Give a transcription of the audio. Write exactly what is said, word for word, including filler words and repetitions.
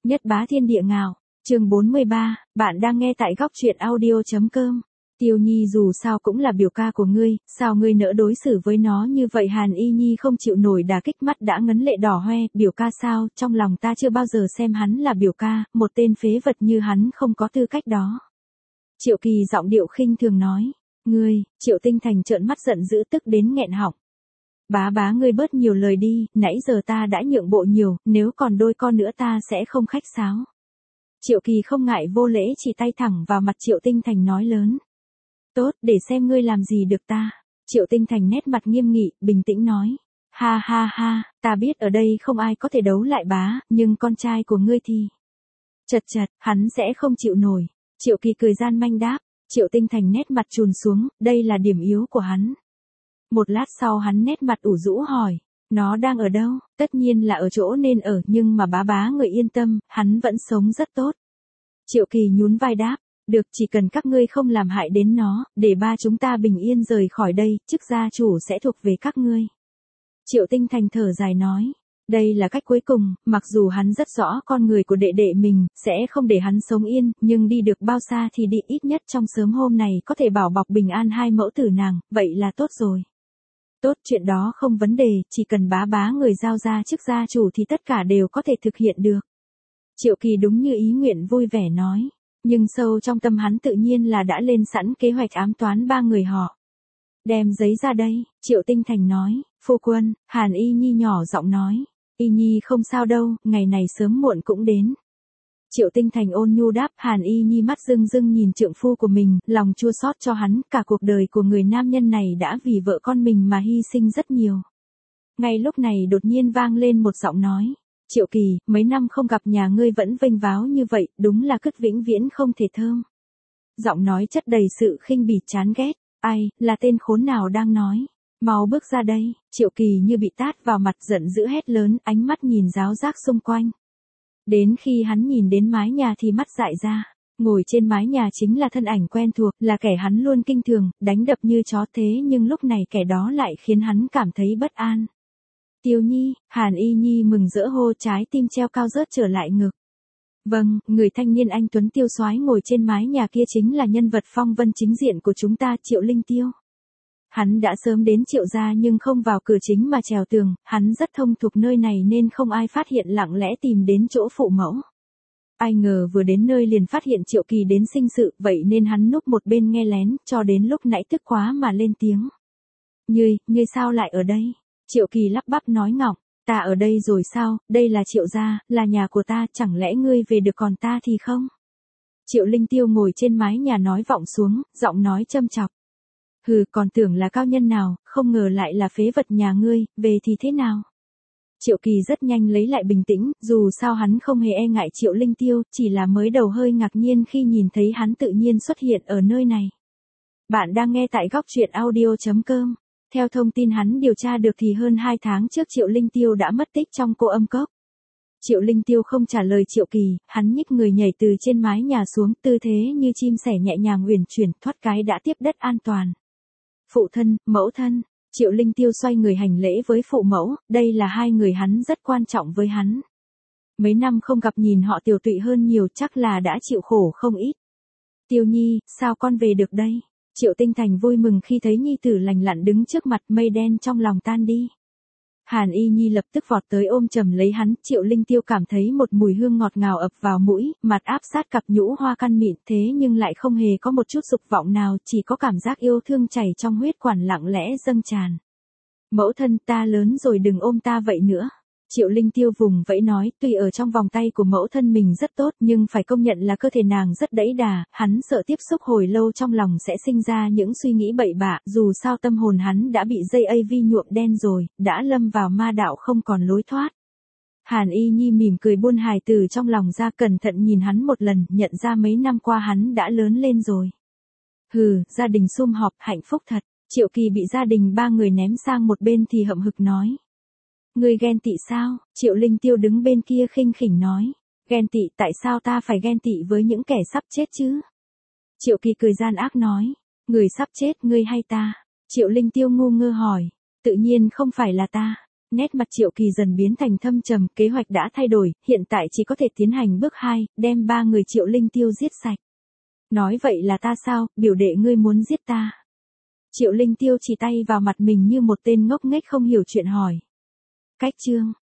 Nhất bá thiên địa ngạo, chương bốn mươi ba, bạn đang nghe tại góc truyện audio.com. Tiêu Nhi dù sao cũng là biểu ca của ngươi, sao ngươi nỡ đối xử với nó như vậy? Hàn Y Nhi không chịu nổi đả kích, mắt đã ngấn lệ đỏ hoe. Biểu ca sao? Trong lòng ta chưa bao giờ xem hắn là biểu ca, một tên phế vật như hắn không có tư cách đó. Triệu Kỳ giọng điệu khinh thường nói. Ngươi, Triệu Tinh Thành trợn mắt giận dữ tức đến nghẹn họng. Bá bá ngươi bớt nhiều lời đi, nãy giờ ta đã nhượng bộ nhiều, nếu còn đôi con nữa ta sẽ không khách sáo. Triệu Kỳ không ngại vô lễ, chỉ tay thẳng vào mặt Triệu Tinh Thành nói lớn. Tốt, để xem ngươi làm gì được ta. Triệu Tinh Thành nét mặt nghiêm nghị, bình tĩnh nói. Ha ha ha, ta biết ở đây không ai có thể đấu lại bá, nhưng con trai của ngươi thì... Chật chật, hắn sẽ không chịu nổi. Triệu Kỳ cười gian manh đáp. Triệu Tinh Thành nét mặt trùn xuống, đây là điểm yếu của hắn. Một lát sau hắn nét mặt ủ rũ hỏi. Nó đang ở đâu? Tất nhiên là ở chỗ nên ở, nhưng mà bá bá người yên tâm, hắn vẫn sống rất tốt. Triệu Kỳ nhún vai đáp. Được, chỉ cần các ngươi không làm hại đến nó, để ba chúng ta bình yên rời khỏi đây, chức gia chủ sẽ thuộc về các ngươi. Triệu Tinh Thành thở dài nói. Đây là cách cuối cùng, mặc dù hắn rất rõ con người của đệ đệ mình, sẽ không để hắn sống yên, nhưng đi được bao xa thì đi, ít nhất trong sớm hôm này có thể bảo bọc bình an hai mẫu tử nàng, vậy là tốt rồi. Tốt, chuyện đó không vấn đề, chỉ cần bá bá người giao ra chức gia chủ thì tất cả đều có thể thực hiện được. Triệu Kỳ đúng như ý nguyện vui vẻ nói. Nhưng sâu trong tâm hắn tự nhiên là đã lên sẵn kế hoạch ám toán ba người họ. Đem giấy ra đây, Triệu Tinh Thành nói. Phu quân, Hàn Y Nhi nhỏ giọng nói. Y Nhi không sao đâu, ngày này sớm muộn cũng đến. Triệu Tinh Thành ôn nhu đáp. Hàn Y Nhi mắt rưng rưng nhìn trượng phu của mình, lòng chua xót cho hắn, cả cuộc đời của người nam nhân này đã vì vợ con mình mà hy sinh rất nhiều. Ngay lúc này đột nhiên vang lên một giọng nói. Triệu Kỳ, mấy năm không gặp nhà ngươi vẫn vênh váo như vậy, đúng là cứt vĩnh viễn không thể thơm. Giọng nói chất đầy sự khinh bỉ chán ghét. Ai, là tên khốn nào đang nói? Mau bước ra đây. Triệu Kỳ như bị tát vào mặt, giận dữ hét lớn, ánh mắt nhìn ráo rác xung quanh. Đến khi hắn nhìn đến mái nhà thì mắt dại ra. Ngồi trên mái nhà chính là thân ảnh quen thuộc, là kẻ hắn luôn kinh thường, đánh đập như chó, thế nhưng lúc này kẻ đó lại khiến hắn cảm thấy bất an. Tiêu Nhi, Hàn Y Nhi mừng rỡ hô, trái tim treo cao rớt trở lại ngực. Vâng, người thanh niên anh tuấn tiêu soái ngồi trên mái nhà kia chính là nhân vật phong vân chính diện của chúng ta, Triệu Linh Tiêu. Hắn đã sớm đến Triệu gia nhưng không vào cửa chính mà trèo tường, hắn rất thông thuộc nơi này nên không ai phát hiện, lặng lẽ tìm đến chỗ phụ mẫu. Ai ngờ vừa đến nơi liền phát hiện Triệu Kỳ đến sinh sự, vậy nên hắn núp một bên nghe lén, cho đến lúc nãy tức quá mà lên tiếng. Ngươi, ngươi sao lại ở đây? Triệu Kỳ lắp bắp nói ngọng. Ta ở đây rồi sao, đây là Triệu gia, là nhà của ta, chẳng lẽ ngươi về được còn ta thì không? Triệu Linh Tiêu ngồi trên mái nhà nói vọng xuống, giọng nói châm chọc. Hừ, còn tưởng là cao nhân nào, không ngờ lại là phế vật nhà ngươi, về thì thế nào? Triệu Kỳ rất nhanh lấy lại bình tĩnh, dù sao hắn không hề e ngại Triệu Linh Tiêu, chỉ là mới đầu hơi ngạc nhiên khi nhìn thấy hắn tự nhiên xuất hiện ở nơi này. Bạn đang nghe tại góc truyện audio.com. Theo thông tin hắn điều tra được thì hơn hai tháng trước Triệu Linh Tiêu đã mất tích trong cô âm cốc. Triệu Linh Tiêu không trả lời Triệu Kỳ, hắn nhích người nhảy từ trên mái nhà xuống, tư thế như chim sẻ nhẹ nhàng uyển chuyển, thoát cái đã tiếp đất an toàn. Phụ thân, mẫu thân, Triệu Linh Tiêu xoay người hành lễ với phụ mẫu, đây là hai người hắn rất quan trọng với hắn. Mấy năm không gặp nhìn họ tiều tụy hơn nhiều, chắc là đã chịu khổ không ít. Tiêu Nhi, sao con về được đây? Triệu Tinh Thành vui mừng khi thấy nhi tử lành lặn đứng trước mặt, mây đen trong lòng tan đi. Hàn Y Nhi lập tức vọt tới ôm chầm lấy hắn, Triệu Linh Tiêu cảm thấy một mùi hương ngọt ngào ập vào mũi, mặt áp sát cặp nhũ hoa căn mịn, thế nhưng lại không hề có một chút dục vọng nào, chỉ có cảm giác yêu thương chảy trong huyết quản lặng lẽ dâng tràn. Mẫu thân, ta lớn rồi, đừng ôm ta vậy nữa. Triệu Linh Tiêu vùng vẫy nói, tuy ở trong vòng tay của mẫu thân mình rất tốt nhưng phải công nhận là cơ thể nàng rất đẫy đà, hắn sợ tiếp xúc hồi lâu trong lòng sẽ sinh ra những suy nghĩ bậy bạ, dù sao tâm hồn hắn đã bị dây a vê nhuộm đen rồi, đã lâm vào ma đạo không còn lối thoát. Hàn Y Nhi mỉm cười buông hài từ trong lòng ra, cẩn thận nhìn hắn một lần, nhận ra mấy năm qua hắn đã lớn lên rồi. Hừ, gia đình sum họp, hạnh phúc thật. Triệu Kỳ bị gia đình ba người ném sang một bên thì hậm hực nói. Ngươi ghen tị sao? Triệu Linh Tiêu đứng bên kia khinh khỉnh nói. Ghen tị, tại sao ta phải ghen tị với những kẻ sắp chết chứ? Triệu Kỳ cười gian ác nói. Người sắp chết, ngươi hay ta? Triệu Linh Tiêu ngu ngơ hỏi. Tự nhiên không phải là ta. Nét mặt Triệu Kỳ dần biến thành thâm trầm, kế hoạch đã thay đổi, hiện tại chỉ có thể tiến hành bước hai, đem ba người Triệu Linh tiêu giết sạch. Nói vậy là ta sao, biểu đệ ngươi muốn giết ta? Triệu Linh tiêu chỉ tay vào mặt mình như một tên ngốc nghếch không hiểu chuyện hỏi. Cách chương